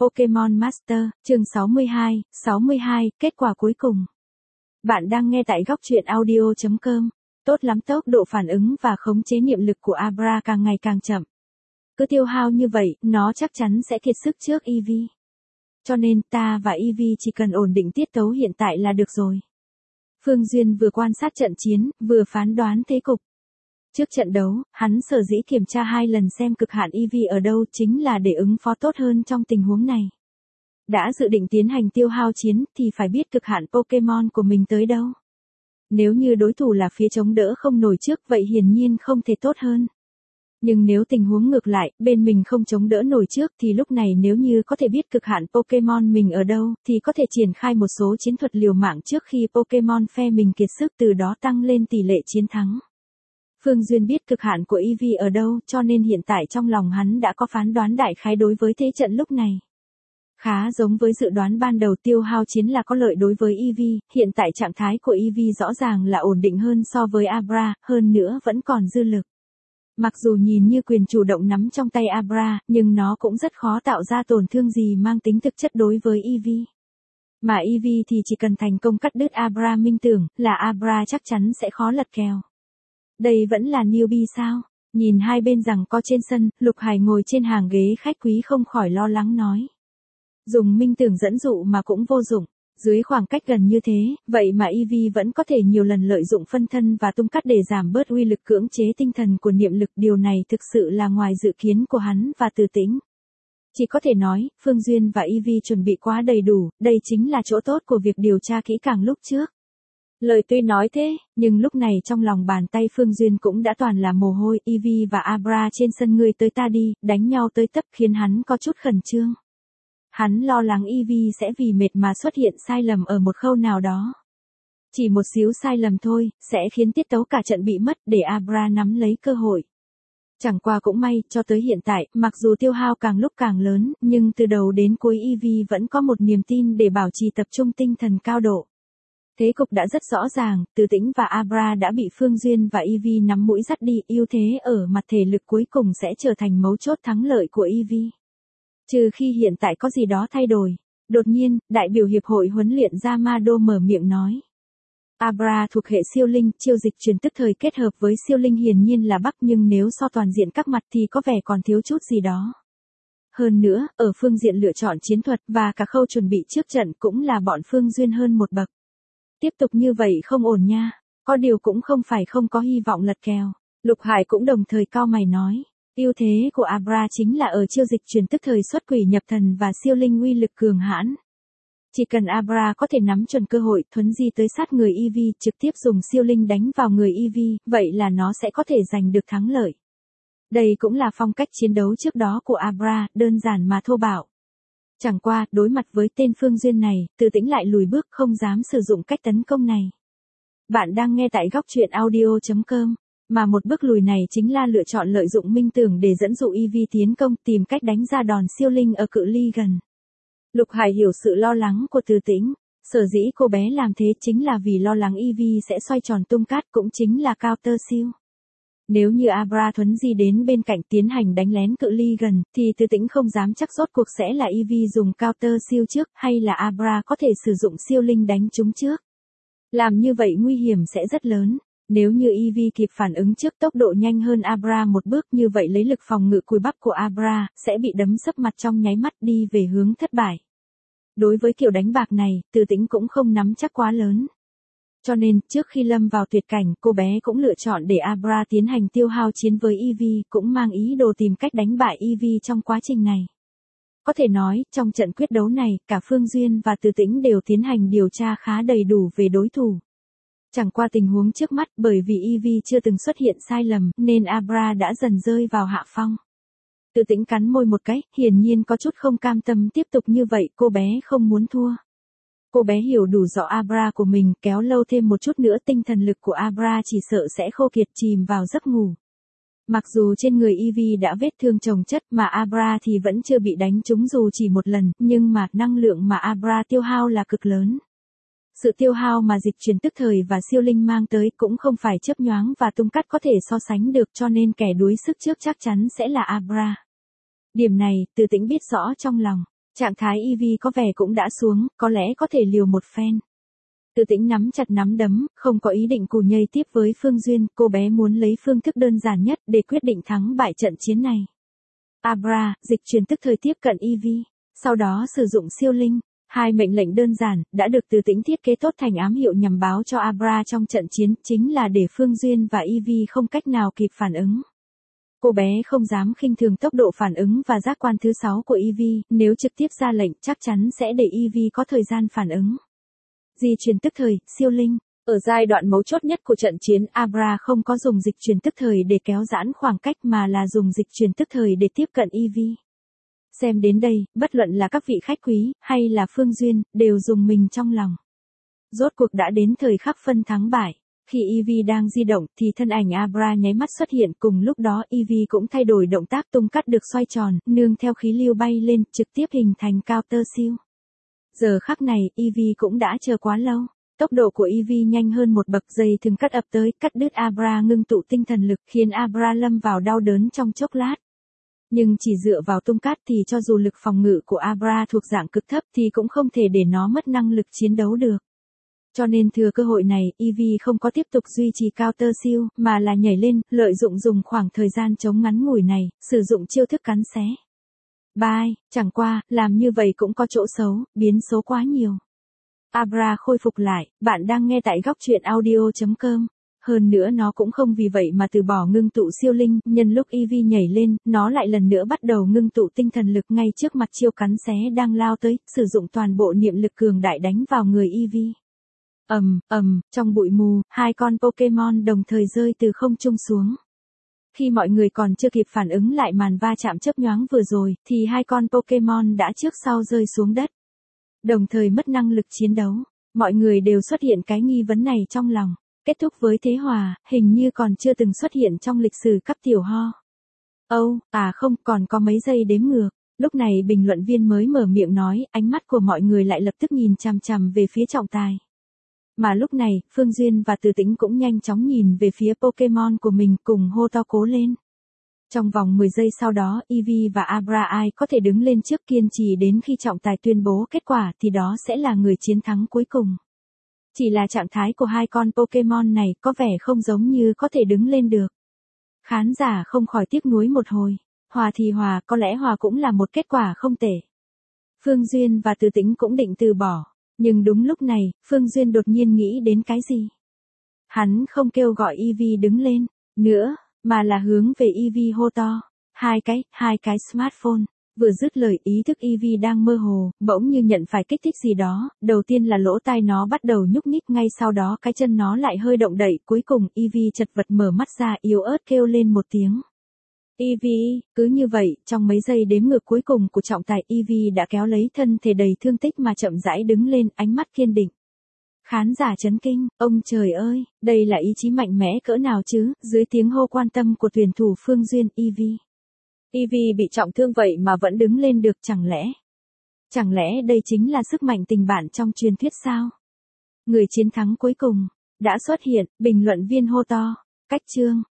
Pokémon Master, chương 62, kết quả cuối cùng. Bạn đang nghe tại góc truyện audio.com. Tốt lắm, tốc độ phản ứng và khống chế niệm lực của Abra càng ngày càng chậm. Cứ tiêu hao như vậy, nó chắc chắn sẽ kiệt sức trước Eevee. Cho nên ta và Eevee chỉ cần ổn định tiết tấu hiện tại là được rồi. Phương Duyên vừa quan sát trận chiến, vừa phán đoán thế cục. Trước trận đấu, hắn sở dĩ kiểm tra 2 lần xem cực hạn Eevee ở đâu chính là để ứng phó tốt hơn trong tình huống này. Đã dự định tiến hành tiêu hao chiến thì phải biết cực hạn Pokémon của mình tới đâu. Nếu như đối thủ là phía chống đỡ không nổi trước vậy hiển nhiên không thể tốt hơn. Nhưng nếu tình huống ngược lại, bên mình không chống đỡ nổi trước thì lúc này nếu như có thể biết cực hạn Pokémon mình ở đâu thì có thể triển khai một số chiến thuật liều mạng trước khi Pokémon phe mình kiệt sức, từ đó tăng lên tỷ lệ chiến thắng. Phương Duyên biết cực hạn của Eevee ở đâu cho nên hiện tại trong lòng hắn đã có phán đoán đại khái đối với thế trận lúc này. Khá giống với dự đoán ban đầu, tiêu hao chiến là có lợi đối với Eevee, hiện tại trạng thái của Eevee rõ ràng là ổn định hơn so với Abra, hơn nữa vẫn còn dư lực. Mặc dù nhìn như quyền chủ động nắm trong tay Abra, nhưng nó cũng rất khó tạo ra tổn thương gì mang tính thực chất đối với Eevee. Mà Eevee thì chỉ cần thành công cắt đứt Abra minh tưởng, là Abra chắc chắn sẽ khó lật kèo. Đây vẫn là newbie sao? Nhìn hai bên giằng co trên sân, Lục Hải ngồi trên hàng ghế khách quý không khỏi lo lắng nói. Dùng minh tưởng dẫn dụ mà cũng vô dụng. Dưới khoảng cách gần như thế, vậy mà Eevee vẫn có thể nhiều lần lợi dụng phân thân và tung cắt để giảm bớt uy lực cưỡng chế tinh thần của niệm lực. Điều này thực sự là ngoài dự kiến của hắn và Từ Tĩnh. Chỉ có thể nói, Phương Duyên và Eevee chuẩn bị quá đầy đủ, đây chính là chỗ tốt của việc điều tra kỹ càng lúc trước. Lời tuy nói thế, nhưng lúc này trong lòng bàn tay Phương Duyên cũng đã toàn là mồ hôi. Eevee và Abra trên sân ngươi tới ta đi, đánh nhau tới tấp khiến hắn có chút khẩn trương. Hắn lo lắng Eevee sẽ vì mệt mà xuất hiện sai lầm ở một khâu nào đó. Chỉ một xíu sai lầm thôi, sẽ khiến tiết tấu cả trận bị mất để Abra nắm lấy cơ hội. Chẳng qua cũng may, cho tới hiện tại, mặc dù tiêu hao càng lúc càng lớn, nhưng từ đầu đến cuối Eevee vẫn có một niềm tin để bảo trì tập trung tinh thần cao độ. Thế cục đã rất rõ ràng, Từ Tĩnh và Abra đã bị Phương Duyên và Eevee nắm mũi dắt đi, ưu thế ở mặt thể lực cuối cùng sẽ trở thành mấu chốt thắng lợi của Eevee. Trừ khi hiện tại có gì đó thay đổi. Đột nhiên, đại biểu hiệp hội huấn luyện Yamado mở miệng nói. Abra thuộc hệ siêu linh, chiêu dịch truyền tức thời kết hợp với siêu linh hiển nhiên là Bắc, nhưng nếu so toàn diện các mặt thì có vẻ còn thiếu chút gì đó. Hơn nữa, ở phương diện lựa chọn chiến thuật và cả khâu chuẩn bị trước trận cũng là bọn Phương Duyên hơn một bậc. Tiếp tục như vậy không ổn nha, có điều cũng không phải không có hy vọng lật kèo. Lục Hải cũng đồng thời cau mày nói. Ưu thế của Abra chính là ở chiêu dịch truyền tức thời xuất quỷ nhập thần và siêu linh uy lực cường hãn. Chỉ cần Abra có thể nắm chuẩn cơ hội thuấn di tới sát người Eevee, trực tiếp dùng siêu linh đánh vào người Eevee, vậy là nó sẽ có thể giành được thắng lợi. Đây cũng là phong cách chiến đấu trước đó của Abra, đơn giản mà thô bạo. Chẳng qua, đối mặt với tên Phương Duyên này, Từ Tĩnh lại lùi bước không dám sử dụng cách tấn công này. Bạn đang nghe tại góc truyện audio.com. Mà một bước lùi này chính là lựa chọn lợi dụng minh tưởng để dẫn dụ Eevee tiến công, tìm cách đánh ra đòn siêu linh ở cự ly gần. Lục Hải hiểu sự lo lắng của Từ Tĩnh, sở dĩ cô bé làm thế chính là vì lo lắng Eevee sẽ xoay tròn tung cát, cũng chính là counter siêu. Nếu như Abra thuấn di đến bên cạnh tiến hành đánh lén cự ly gần, thì Từ Tĩnh không dám chắc rốt cuộc sẽ là Eevee dùng counter siêu trước, hay là Abra có thể sử dụng siêu linh đánh chúng trước. Làm như vậy nguy hiểm sẽ rất lớn. Nếu như Eevee kịp phản ứng trước tốc độ nhanh hơn Abra một bước, như vậy lấy lực phòng ngự cùi bắp của Abra sẽ bị đấm sấp mặt trong nháy mắt, đi về hướng thất bại. Đối với kiểu đánh bạc này, Từ Tĩnh cũng không nắm chắc quá lớn. Cho nên, trước khi lâm vào tuyệt cảnh, cô bé cũng lựa chọn để Abra tiến hành tiêu hao chiến với Eevee, cũng mang ý đồ tìm cách đánh bại Eevee trong quá trình này. Có thể nói, trong trận quyết đấu này, cả Phương Duyên và Từ Tĩnh đều tiến hành điều tra khá đầy đủ về đối thủ. Chẳng qua tình huống trước mắt, bởi vì Eevee chưa từng xuất hiện sai lầm, nên Abra đã dần rơi vào hạ phong. Từ Tĩnh cắn môi một cái, hiển nhiên có chút không cam tâm tiếp tục như vậy, cô bé không muốn thua. Cô bé hiểu đủ rõ Abra của mình, kéo lâu thêm một chút nữa tinh thần lực của Abra chỉ sợ sẽ khô kiệt, chìm vào giấc ngủ. Mặc dù trên người Eevee đã vết thương chồng chất mà Abra thì vẫn chưa bị đánh trúng dù chỉ một lần, nhưng mà năng lượng mà Abra tiêu hao là cực lớn. Sự tiêu hao mà dịch truyền tức thời và siêu linh mang tới cũng không phải chớp nhoáng và tung cắt có thể so sánh được, cho nên kẻ đuối sức trước chắc chắn sẽ là Abra. Điểm này, Từ Tĩnh biết rõ trong lòng. Trạng thái Evie có vẻ cũng đã xuống, có lẽ có thể liều một phen. Từ Tĩnh nắm chặt nắm đấm, không có ý định cù nhây tiếp với Phương Duyên, cô bé muốn lấy phương thức đơn giản nhất để quyết định thắng bại trận chiến này. Abra, dịch truyền tức thời tiếp cận Evie, sau đó sử dụng siêu linh. Hai mệnh lệnh đơn giản, đã được Từ Tĩnh thiết kế tốt thành ám hiệu nhằm báo cho Abra trong trận chiến, chính là để Phương Duyên và Evie không cách nào kịp phản ứng. Cô bé không dám khinh thường tốc độ phản ứng và giác quan thứ 6 của Evie, nếu trực tiếp ra lệnh chắc chắn sẽ để Evie có thời gian phản ứng. Di truyền tức thời, siêu linh. Ở giai đoạn mấu chốt nhất của trận chiến, Abra không có dùng dịch truyền tức thời để kéo giãn khoảng cách mà là dùng dịch truyền tức thời để tiếp cận Evie. Xem đến đây, bất luận là các vị khách quý, hay là Phương Duyên, đều dùng mình trong lòng. Rốt cuộc đã đến thời khắc phân thắng bại. Khi Evie đang di động thì thân ảnh Abra nháy mắt xuất hiện, cùng lúc đó Evie cũng thay đổi động tác tung cắt được xoay tròn, nương theo khí lưu bay lên, trực tiếp hình thành counter siêu. Giờ khắc này, Evie cũng đã chờ quá lâu. Tốc độ của Evie nhanh hơn một bậc, dây thừng cắt ập tới, cắt đứt Abra ngưng tụ tinh thần lực, khiến Abra lâm vào đau đớn trong chốc lát. Nhưng chỉ dựa vào tung cắt thì cho dù lực phòng ngự của Abra thuộc dạng cực thấp thì cũng không thể để nó mất năng lực chiến đấu được. Cho nên thừa cơ hội này, Evie không có tiếp tục duy trì counter siêu, mà là nhảy lên, lợi dụng dùng khoảng thời gian chống ngắn ngủi này, sử dụng chiêu thức cắn xé. Bye, chẳng qua, làm như vậy cũng có chỗ xấu, biến số quá nhiều. Abra khôi phục lại, bạn đang nghe tại góc truyện audio.com. Hơn nữa nó cũng không vì vậy mà từ bỏ ngưng tụ siêu linh, nhân lúc Evie nhảy lên, nó lại lần nữa bắt đầu ngưng tụ tinh thần lực ngay trước mặt chiêu cắn xé đang lao tới, sử dụng toàn bộ niệm lực cường đại đánh vào người Evie. Trong bụi mù, hai con Pokemon đồng thời rơi từ không trung xuống. Khi mọi người còn chưa kịp phản ứng lại màn va chạm chớp nhoáng vừa rồi, thì hai con Pokemon đã trước sau rơi xuống đất. Đồng thời mất năng lực chiến đấu, mọi người đều xuất hiện cái nghi vấn này trong lòng. Kết thúc với thế hòa, hình như còn chưa từng xuất hiện trong lịch sử cấp tiểu ho. Không, còn có mấy giây đếm ngược. Lúc này bình luận viên mới mở miệng nói, ánh mắt của mọi người lại lập tức nhìn chằm chằm về phía trọng tài. Mà lúc này, Phương Duyên và Từ Tĩnh cũng nhanh chóng nhìn về phía Pokemon của mình cùng hô to cố lên. Trong vòng 10 giây sau đó, Evie và Abra ai có thể đứng lên trước kiên trì đến khi trọng tài tuyên bố kết quả thì đó sẽ là người chiến thắng cuối cùng. Chỉ là trạng thái của hai con Pokemon này có vẻ không giống như có thể đứng lên được. Khán giả không khỏi tiếc nuối một hồi. Hòa thì hòa, có lẽ hòa cũng là một kết quả không tệ. Phương Duyên và Từ Tĩnh cũng định từ bỏ. Nhưng đúng lúc này, Phương Duyên đột nhiên nghĩ đến cái gì? Hắn không kêu gọi Evie đứng lên nữa, mà là hướng về Evie hô to. Hai cái smartphone. Vừa dứt lời, ý thức Evie đang mơ hồ, bỗng như nhận phải kích thích gì đó, đầu tiên là lỗ tai nó bắt đầu nhúc nhích, ngay sau đó cái chân nó lại hơi động đậy, cuối cùng Evie chật vật mở mắt ra, yếu ớt kêu lên một tiếng. Evie, cứ như vậy, trong mấy giây đếm ngược cuối cùng của trọng tài, Evie đã kéo lấy thân thể đầy thương tích mà chậm rãi đứng lên, ánh mắt kiên định. Khán giả chấn kinh, ông trời ơi, đây là ý chí mạnh mẽ cỡ nào chứ, dưới tiếng hô quan tâm của tuyển thủ Phương Duyên, Evie bị trọng thương vậy mà vẫn đứng lên được, chẳng lẽ đây chính là sức mạnh tình bạn trong truyền thuyết sao? Người chiến thắng cuối cùng đã xuất hiện, bình luận viên hô to. Cách chương